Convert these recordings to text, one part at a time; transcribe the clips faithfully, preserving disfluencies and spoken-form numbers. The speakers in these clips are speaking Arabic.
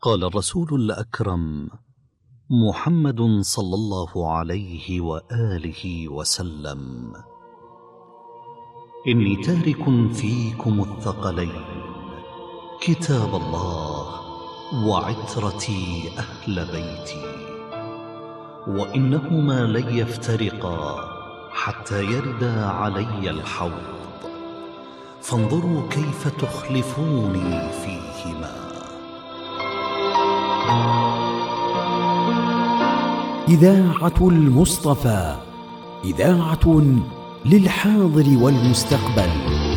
قال الرسول الأكرم محمد صلى الله عليه وآله وسلم: إني تارك فيكم الثقلين، كتاب الله وعترتي أهل بيتي، وإنهما لن يفترقا حتى يردا علي الحوض، فانظروا كيف تخلفوني فيهما. إذاعة المصطفى، إذاعة للحاضر والمستقبل.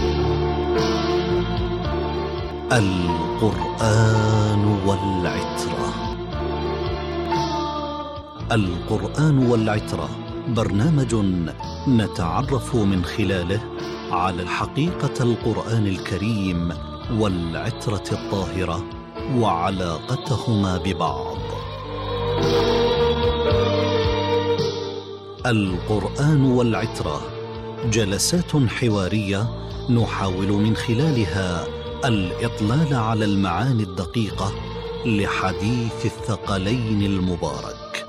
القرآن والعترة. القرآن والعترة برنامج نتعرف من خلاله على الحقيقة القرآن الكريم والعترة الطاهرة وعلاقتهما ببعض. القرآن والعترة جلسات حوارية نحاول من خلالها الإطلال على المعاني الدقيقة لحديث الثقلين المبارك.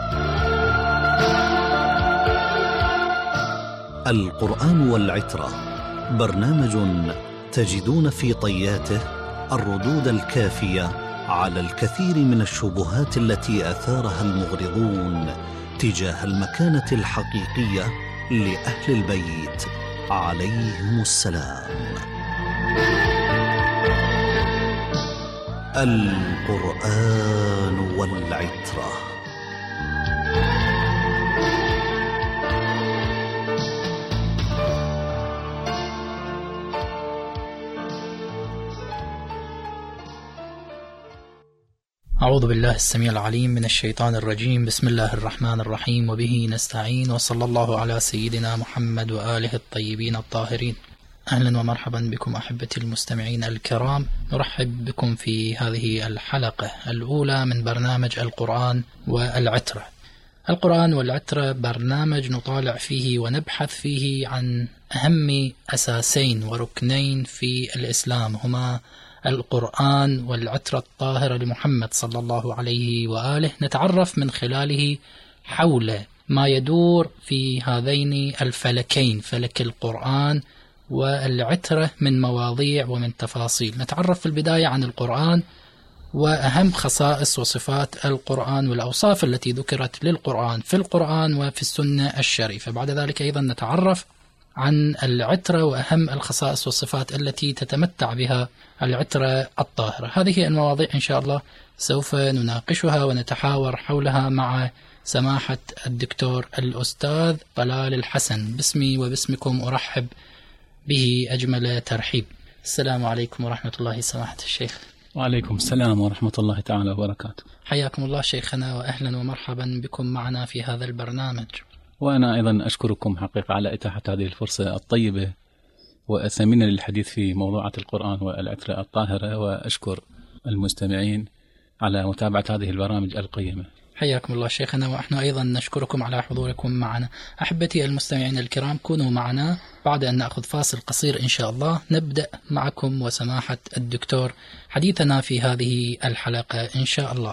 القرآن والعترة برنامج تجدون في طياته الردود الكافية على الكثير من الشبهات التي أثارها المغرضون تجاه المكانة الحقيقية لأهل البيت عليهم السلام. القرآن والعترة. أعوذ بالله السميع العليم من الشيطان الرجيم. بسم الله الرحمن الرحيم، وبه نستعين، وصلى الله على سيدنا محمد وآله الطيبين الطاهرين. أهلا ومرحبا بكم أحبتي المستمعين الكرام، نرحب بكم في هذه الحلقة الأولى من برنامج القرآن والعترة. القرآن والعترة برنامج نطالع فيه ونبحث فيه عن أهم أساسين وركنين في الإسلام، هما القرآن والعترة الطاهرة لمحمد صلى الله عليه وآله. نتعرف من خلاله حول ما يدور في هذين الفلكين، فلك القرآن والعترة، من مواضيع ومن تفاصيل. نتعرف في البداية عن القرآن وأهم خصائص وصفات القرآن والأوصاف التي ذكرت للقرآن في القرآن وفي السنة الشريفة. بعد ذلك أيضا نتعرف عن العترة وأهم الخصائص والصفات التي تتمتع بها العترة الطاهرة. هذه المواضيع إن شاء الله سوف نناقشها ونتحاور حولها مع سماحة الدكتور الأستاذ طلال الحسن. باسمي وباسمكم أرحب به أجمل ترحيب. السلام عليكم ورحمة الله سماحة الشيخ. وعليكم السلام ورحمة الله تعالى وبركاته. حياكم الله شيخنا، وأهلا ومرحبا بكم معنا في هذا البرنامج. وأنا أيضا أشكركم حقيقة على إتاحة هذه الفرصة الطيبة والثمينة للحديث في موضوعات القرآن والعترة الطاهرة، وأشكر المستمعين على متابعة هذه البرامج القيمة. حياكم الله شيخنا، ونحن أيضا نشكركم على حضوركم معنا. أحبتي المستمعين الكرام، كونوا معنا بعد أن نأخذ فاصل قصير إن شاء الله. نبدأ معكم وسماحة الدكتور حديثنا في هذه الحلقة إن شاء الله.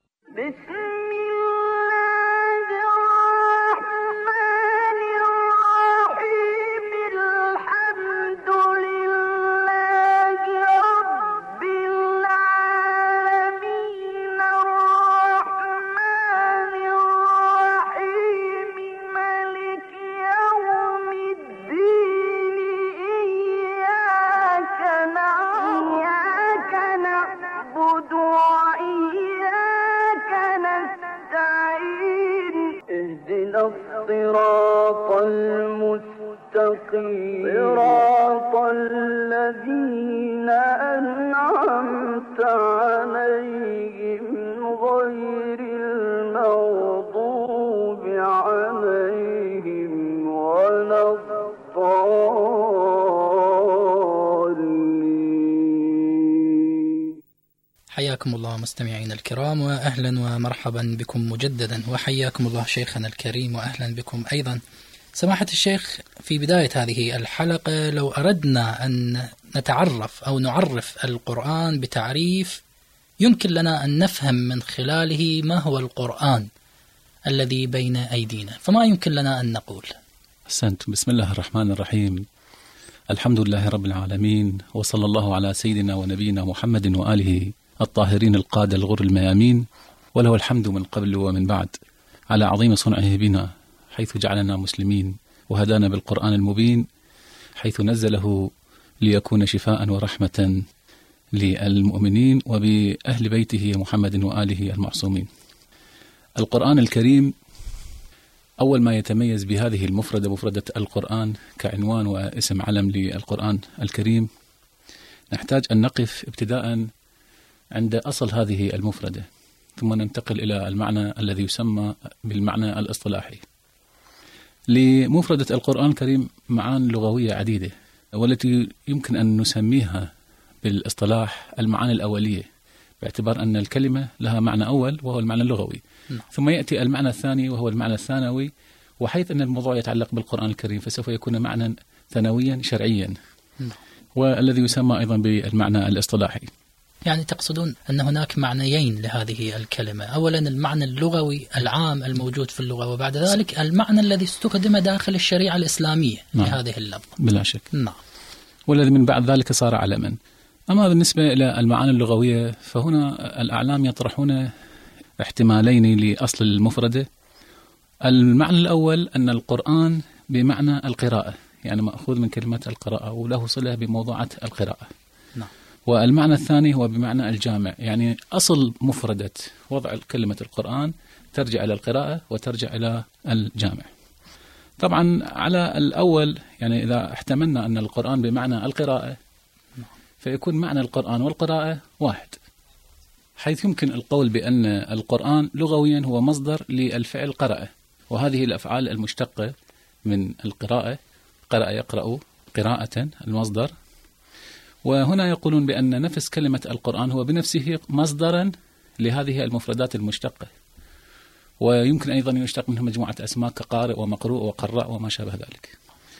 الصراط المستقيم صراط الذين أنعمت عليهم غير المغضوب عليهم ولا الضالين. حياكم الله مستمعينا الكرام، وأهلا ومرحبا بكم مجددا، وحياكم الله شيخنا الكريم، وأهلا بكم أيضا سماحة الشيخ. في بداية هذه الحلقة لو أردنا أن نتعرف أو نعرف القرآن بتعريف يمكن لنا أن نفهم من خلاله ما هو القرآن الذي بين أيدينا، فما يمكن لنا أن نقول؟ أحسنت. بسم الله الرحمن الرحيم. الحمد لله رب العالمين، وصلى الله على سيدنا ونبينا محمد وآله الطاهرين القادة الغر الميامين، وله الحمد من قبل ومن بعد على عظيم صنعه بنا، حيث جعلنا مسلمين وهدانا بالقرآن المبين، حيث نزله ليكون شفاء ورحمة للمؤمنين وبأهل بيته محمد وآله المعصومين. القرآن الكريم أول ما يتميز بهذه المفردة، مفردة القرآن كعنوان واسم علم للقرآن الكريم، نحتاج أن نقف ابتداء عند أصل هذه المفردة، ثم ننتقل إلى المعنى الذي يسمى بالمعنى الاصطلاحي. لمفردة القرآن الكريم معان لغوية عديدة، والتي يمكن أن نسميها بالاصطلاح المعاني الأولية، باعتبار أن الكلمة لها معنى أول وهو المعنى اللغوي، م. ثم يأتي المعنى الثاني وهو المعنى الثانوي، وحيث أن الموضوع يتعلق بالقرآن الكريم فسوف يكون معنى ثانويا شرعيا، م. والذي يسمى أيضا بالمعنى الاصطلاحي. يعني تقصدون أن هناك معنيين لهذه الكلمة، أولا المعنى اللغوي العام الموجود في اللغة، وبعد ذلك المعنى الذي استخدم داخل الشريعة الإسلامية نعم. لهذه اللفظة. بلا شك. نعم. والذي من بعد ذلك صار علما. أما بالنسبة إلى المعاني اللغوية فهنا الأعلام يطرحون احتمالين لأصل المفردة. المعنى الأول أن القرآن بمعنى القراءة، يعني مأخوذ من كلمة القراءة وله صلة بموضوعة القراءة. نعم. والمعنى الثاني هو بمعنى الجامع، يعني أصل مفردة وضع كلمة القرآن ترجع إلى القراءة وترجع إلى الجامع. طبعا على الأول يعني إذا احتملنا أن القرآن بمعنى القراءة فيكون معنى القرآن والقراءة واحد، حيث يمكن القول بأن القرآن لغويا هو مصدر للفعل قرأ، وهذه الأفعال المشتقة من القراءة، قرأ يقرأ قراءة المصدر. وهنا يقولون بأن نفس كلمة القرآن هو بنفسه مصدرا لهذه المفردات المشتقة، ويمكن أيضا يشتق منه مجموعة أسماء كقارئ ومقروء وقراء وما شابه ذلك.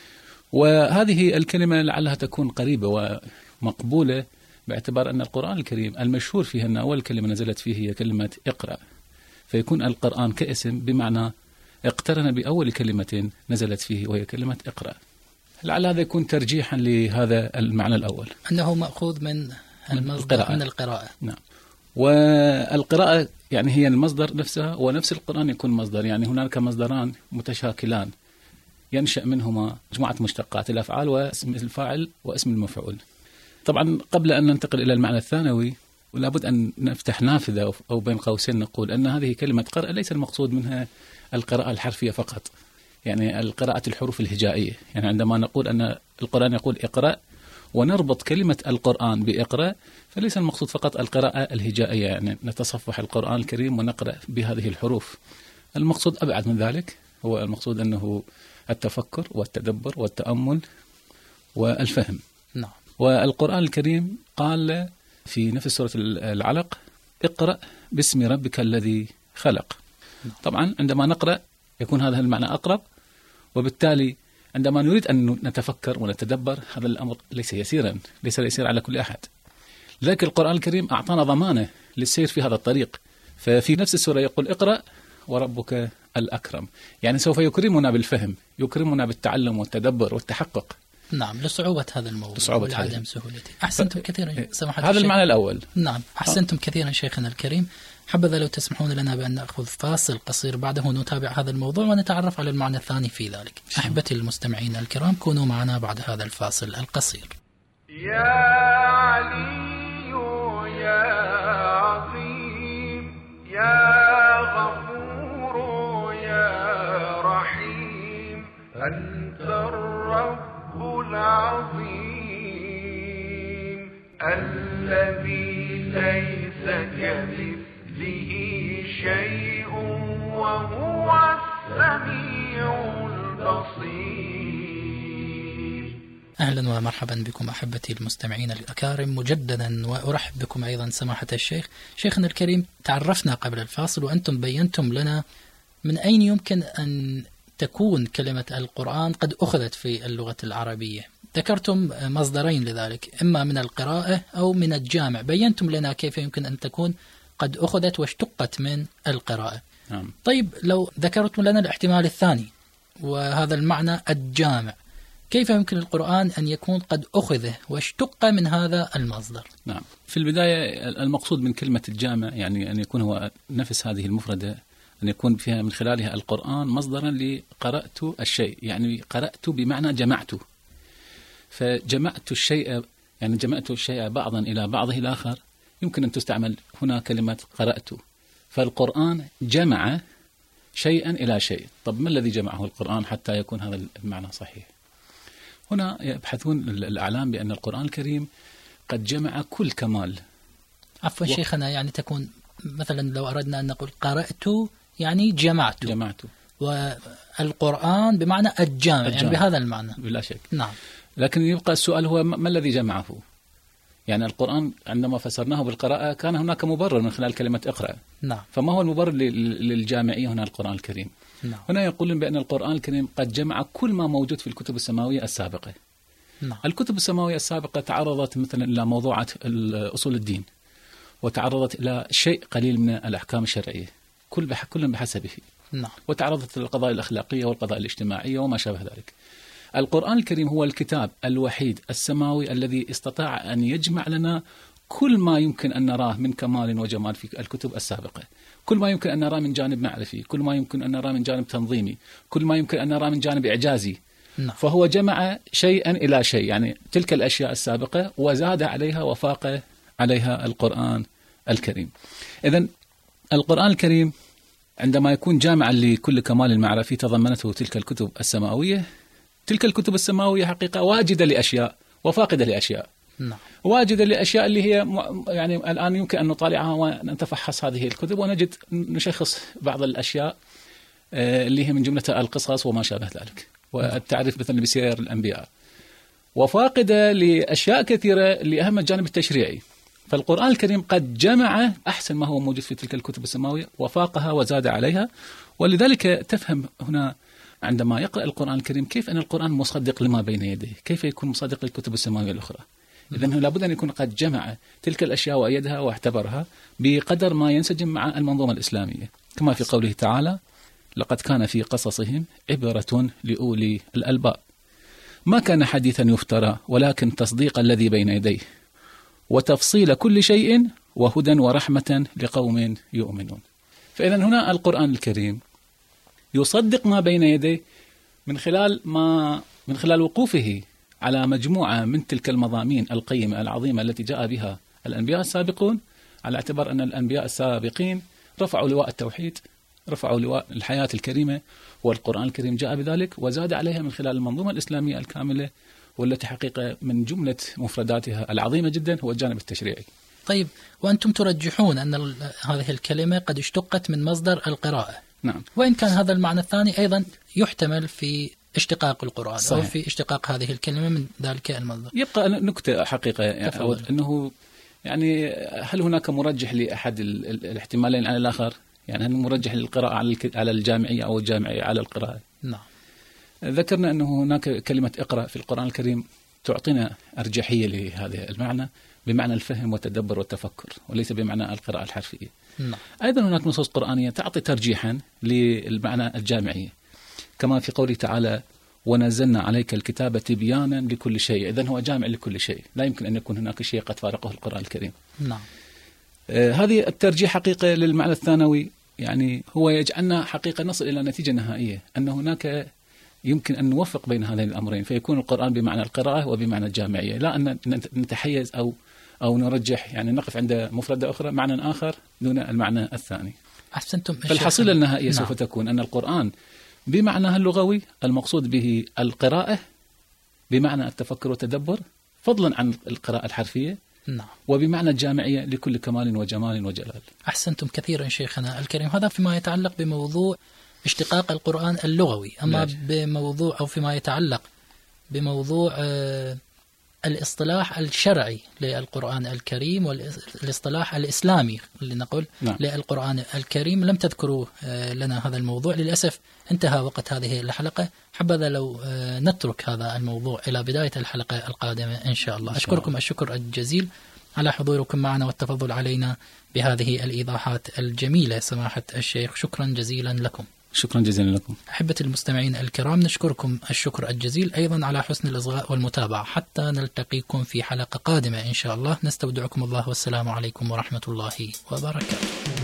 وهذه الكلمة لعلها تكون قريبة ومقبولة باعتبار أن القرآن الكريم المشهور فيه أن أول كلمة نزلت فيه هي كلمة اقرأ، فيكون القرآن كاسم بمعنى اقترن بأول كلمة نزلت فيه وهي كلمة اقرأ. لعل هذا يكون ترجيحا لهذا المعنى الأول، أنه مأخوذ من المصدر القراءة. من القراءة. نعم. والقراءة يعني هي المصدر نفسها، ونفس القرآن يكون مصدر، يعني هناك مصدران متشاكلان ينشأ منهما مجموعة مشتقات الأفعال واسم الفاعل واسم المفعول. طبعا قبل أن ننتقل إلى المعنى الثانوي لابد أن نفتح نافذة أو بين قوسين نقول أن هذه كلمة قرأ ليس المقصود منها القراءة الحرفية فقط، يعني القراءة الحروف الهجائية. يعني عندما نقول أن القرآن يقول اقرأ ونربط كلمة القرآن بإقرأ فليس المقصود فقط القراءة الهجائية، يعني نتصفح القرآن الكريم ونقرأ بهذه الحروف. المقصود أبعد من ذلك، هو المقصود أنه التفكر والتدبر والتأمل والفهم. نعم. والقرآن الكريم قال في نفس سورة العلق اقرأ باسم ربك الذي خلق. نعم. طبعا عندما نقرأ يكون هذا المعنى أقرب، وبالتالي عندما نريد أن نتفكر ونتدبر هذا الأمر ليس يسيرا، ليس يسير على كل أحد، لكن القرآن الكريم أعطانا ضمانة للسير في هذا الطريق. ففي نفس السورة يقول اقرأ وربك الأكرم، يعني سوف يكرمنا بالفهم، يكرمنا بالتعلم والتدبر والتحقق. نعم، لصعوبة هذا الموضوع ولعدم سهولته. أحسنتم ف... كثيرا سماحة هذا الشيخ. المعنى الأول. نعم، أحسنتم كثيرا شيخنا الكريم. حبذا لو تسمحون لنا بأن نأخذ فاصل قصير، بعده نتابع هذا الموضوع ونتعرف على المعنى الثاني في ذلك. أحبتي المستمعين الكرام، كونوا معنا بعد هذا الفاصل القصير. يا علي يا عظيم يا غفور يا رحيم، أنت الرب العظيم الذي ليس كمثله شيء وهو السميع البصير. أهلا ومرحبا بكم أحبتي المستمعين الأكارم مجددا، وأرحب بكم أيضا سماحة الشيخ. شيخنا الكريم، تعرفنا قبل الفاصل وأنتم بينتم لنا من أين يمكن أن تكون كلمة القرآن قد أخذت في اللغة العربية. ذكرتم مصدرين لذلك، إما من القراءة أو من الجامع، بينتم لنا كيف يمكن أن تكون قد أخذت واشتقت من القراءة. نعم. طيب لو ذكرتم لنا الاحتمال الثاني وهذا المعنى الجامع، كيف يمكن القرآن أن يكون قد أخذ واشتق من هذا المصدر؟ نعم. في البداية المقصود من كلمة الجامع يعني أن يكون هو نفس هذه المفردة، أن يكون فيها من خلالها القرآن مصدرا لقرأت الشيء، يعني قرأت بمعنى جمعت، فجمعت الشيء يعني جمعت الشيء بعضا إلى بعضه الآخر، يمكن أن تستعمل هنا كلمة قرأت. فالقرآن جمع شيئا إلى شيء. طب ما الذي جمعه القرآن حتى يكون هذا المعنى صحيح؟ هنا يبحثون الأعلام بأن القرآن الكريم قد جمع كل كمال. عفوا و... شيخنا، يعني تكون مثلا لو أردنا أن نقول قرأت يعني جمعت جمعت والقرآن بمعنى الجامع, الجامع. يعني بهذا المعنى بلا شك. نعم. لكن يبقى السؤال هو ما الذي جمعه؟ يعني القرآن عندما فسرناه بالقراءة كان هناك مبرر من خلال كلمة اقرأ. نعم. فما هو المبرر للجامعية هنا القرآن الكريم؟ نعم. هنا يقولون بأن القرآن الكريم قد جمع كل ما موجود في الكتب السماوية السابقة. نعم. الكتب السماوية السابقة تعرضت مثلا إلى موضوعات أصول الدين، وتعرضت إلى شيء قليل من الأحكام الشرعية، كل بح كل بحسبه. نعم. وتعرضت للقضايا الأخلاقية والقضايا الاجتماعية وما شابه ذلك. القرآن الكريم هو الكتاب الوحيد السماوي الذي استطاع أن يجمع لنا كل ما يمكن أن نراه من كمال وجمال في الكتب السابقة، كل ما يمكن أن نراه من جانب معرفي، كل ما يمكن أن نراه من جانب تنظيمي، كل ما يمكن أن نراه من جانب إعجازي. نعم. فهو جمع شيئا إلى شيء، يعني تلك الأشياء السابقة وزاد عليها وفاق عليها القرآن الكريم. إذن القرآن الكريم عندما يكون جامعا لكل كمال معرفي تضمنته تلك الكتب السماوية، تلك الكتب السماوية حقيقة واجدة لأشياء وفاقدة لأشياء. نعم. واجدة لأشياء اللي هي يعني الآن يمكن أن نطالعها ونتفحص هذه الكتب ونجد نشخص بعض الأشياء اللي هي من جملة القصص وما شابه ذلك، والتعريف مثلا بسير الأنبياء. وفاقدة لأشياء كثيرة لأهم الجانب التشريعي. فالقرآن الكريم قد جمع أحسن ما هو موجود في تلك الكتب السماوية وفاقها وزاد عليها. ولذلك تفهم هنا عندما يقرأ القرآن الكريم كيف أن القرآن مصدق لما بين يديه، كيف يكون مصدق للكتب السماوية الأخرى. إذن لابد أن يكون قد جمع تلك الأشياء وأيدها واعتبرها بقدر ما ينسجم مع المنظومة الإسلامية، كما في قوله تعالى: لقد كان في قصصهم عبرة لأولي الألباب ما كان حديثا يفترى ولكن تصديق الذي بين يديه وتفصيل كل شيء وهدى ورحمة لقوم يؤمنون. فإذن هنا القرآن الكريم يصدق ما بين يديه من خلال ما من خلال وقوفه على مجموعة من تلك المضامين القيمة العظيمة التي جاء بها الأنبياء السابقون، على اعتبار أن الأنبياء السابقين رفعوا لواء التوحيد، رفعوا لواء الحياة الكريمة، والقرآن الكريم جاء بذلك وزاد عليها من خلال المنظومة الإسلامية الكاملة، والتي حقيقة من جملة مفرداتها العظيمة جدا هو الجانب التشريعي. طيب، وأنتم ترجحون أن هذه الكلمة قد اشتقت من مصدر القراءة. نعم. وإن كان هذا المعنى الثاني أيضا يحتمل في اشتقاق القرآن. صحيح. أو في اشتقاق هذه الكلمة من ذلك المصدر. يبقى نكتة حقيقة يعني أنه يعني هل هناك مرجح لأحد الاحتمالين على الآخر؟ يعني هل مرجح للقراءة على الجامعية أو الجامعية على القراءة؟ نعم. ذكرنا أنه هناك كلمة اقرأ في القرآن الكريم تعطينا أرجحية لهذا المعنى بمعنى الفهم والتدبر والتفكر، وليس بمعنى القراءة الحرفية. نعم. أيضا هناك نصوص قرآنية تعطي ترجيحا للمعنى الجامعية، كما في قوله تعالى: ونزلنا عليك الكتاب تبيانا لكل شيء. إذن هو جامع لكل شيء، لا يمكن أن يكون هناك شيء قد فارقه القرآن الكريم. نعم. آه هذه الترجيح حقيقة للمعنى الثانوي، يعني هو يجعلنا حقيقة نصل إلى نتيجة نهائية أن هناك يمكن أن نوفق بين هذين الأمرين، فيكون القرآن بمعنى القراءة وبمعنى الجامعية، لا أن نتحيز أو أو نرجح، يعني نقف عند مفردة أخرى معنى آخر دون المعنى الثاني. أحسنتم. فالحصيلة النهائية نعم. سوف تكون أن القرآن بمعنى اللغوي المقصود به القراءة بمعنى التفكر والتدبر فضلا عن القراءة الحرفية. نعم. وبمعنى الجامعية لكل كمال وجمال وجلال. أحسنتم كثيرا شيخنا الكريم. هذا فيما يتعلق بموضوع اشتقاق القرآن اللغوي. أما لاجه. بموضوع أو فيما يتعلق بموضوع الاصطلاح الشرعي للقرآن الكريم والاصطلاح الإسلامي اللي نقول نعم. للقرآن الكريم. لم تذكروا لنا هذا الموضوع للأسف، انتهى وقت هذه الحلقة. حبذا لو نترك هذا الموضوع إلى بداية الحلقة القادمة إن شاء الله. أشكركم الشكر الجزيل على حضوركم معنا والتفضل علينا بهذه الإيضاحات الجميلة سماحة الشيخ، شكرا جزيلا لكم. شكرا جزيلا لكم. أحبة المستمعين الكرام، نشكركم الشكر الجزيل أيضا على حسن الإصغاء والمتابعة. حتى نلتقيكم في حلقة قادمة إن شاء الله، نستودعكم الله والسلام عليكم ورحمة الله وبركاته.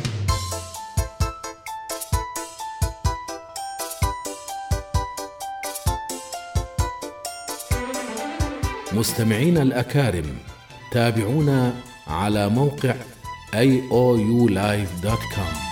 مستمعين الأكارم، تابعونا على موقع إيه أو يو لايف دوت كوم.